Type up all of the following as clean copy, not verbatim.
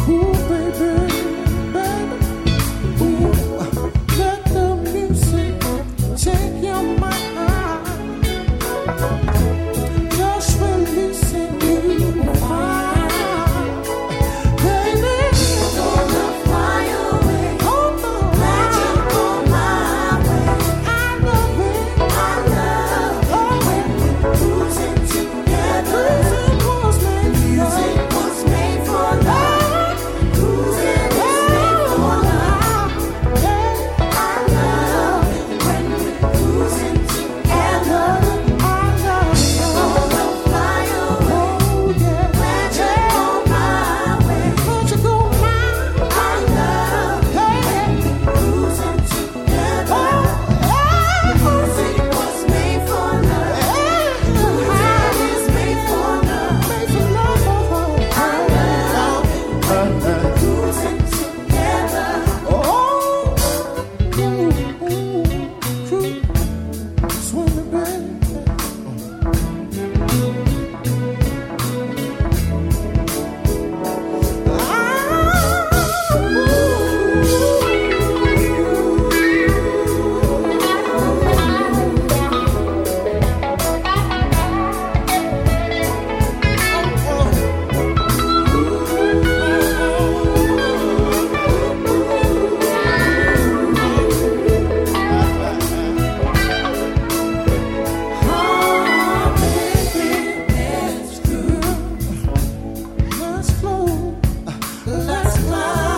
Ooh, baby, baby. Ooh, let the music take your mind. Just releasing you. Baby, gonna fly away. Magic on my way. I love it. I love it when we're cruising together. Music was made for love. Cruising is made for love. I love it when we're cruising together. I love it. Gonna fly away. Magic on my way. Magic on my way. I love it when we're cruising together. Music was made for love. Music is made for love. I love it when we're cruising together. Swimming, baby. Let's flow. Let's fly.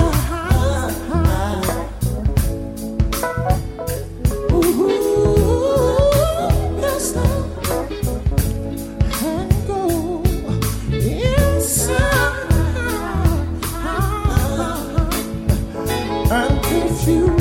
Ooh, let's stop and go inside. And if you